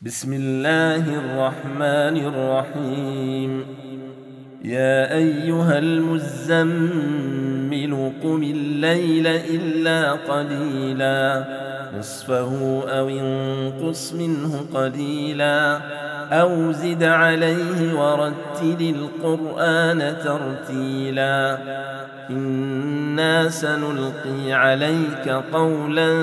بسم الله الرحمن الرحيم. يا أيها المزمل قم الليل إلا قليلا نصفه أو انقص منه قليلا أو زد عليه ورتل القرآن ترتيلا إنا سنلقي عليك قولا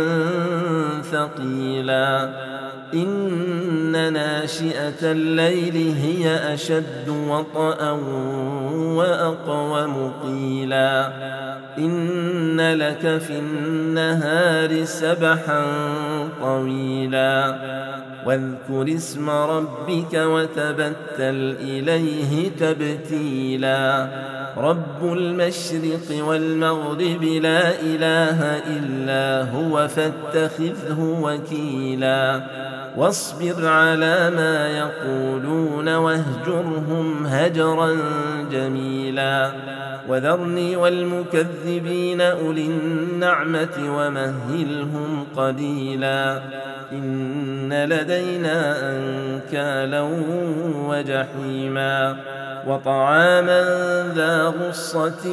ثقيلا إن ناشئة الليل هي أشد وطئا وأقوم قيلا إن لك في النهار سبحا طويلا واذكر اسم ربك وتبتل إليه تبتيلا رب المشرق والمغرب لا إله إلا هو فاتخذه وكيلا واصبر على ما يقولون واهجرهم هجرا جميلا وذرني والمكذبين أولي النعمة ومهلهم قليلا إن لدينا أنكالا وجحيما وطعاما ذا غصة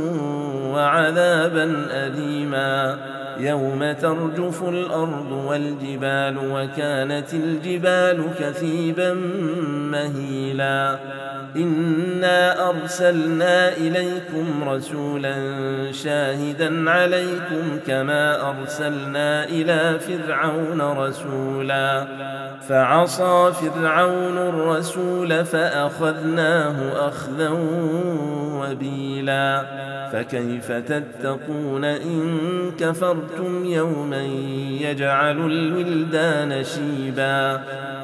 وعذابا أليما يوم ترجف الأرض والجبال وكانت الجبال كثيبا مهيلا إنا أرسلنا إليكم رسولا شاهدا عليكم كما أرسلنا إلى فرعون رسولا فعصى فرعون الرسول فأخذناه أخذا وبيلا فكيف تتقون إن كفرتم يوما يجعل الولدان شيبا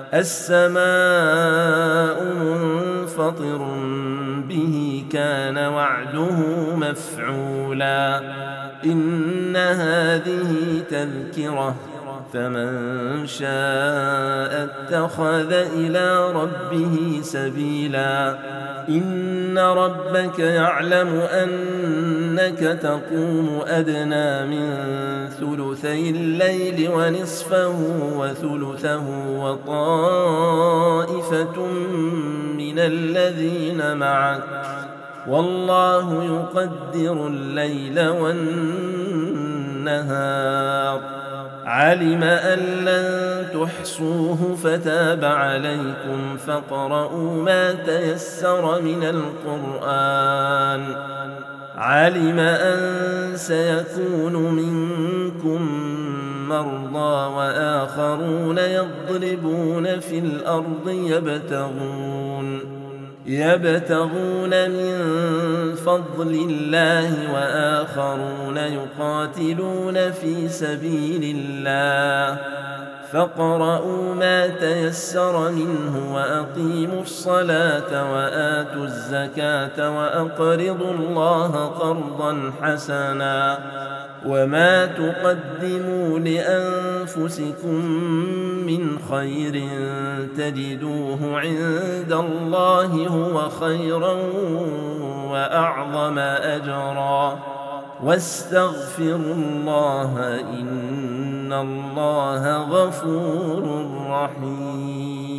السماء منفطر به كان وعده مفعولا إن هذه تذكرة فمن شاء اتخذ إلى ربه سبيلا إن ربك يعلم أنك تقوم أدنى من ثلثي الليل ونصفه وثلثه وطائفة من الذين معك والله يقدر الليل والنهار علم أن لن تحصوه فتاب عليكم فاقرؤوا ما تيسر من القرآن علم أن سيكون منكم مرضى وآخرون يضربون في الأرض يبتغون من فضل الله وآخرون يقاتلون في سبيل الله فاقرؤوا ما تيسر منه وأقيموا الصلاة وآتوا الزكاة وأقرضوا الله قرضا حسنا وما تقدموا لأنفسكم من خير تجدوه عند الله هو خيرا وأعظم أجرا واستغفروا الله إن الله غفور رحيم.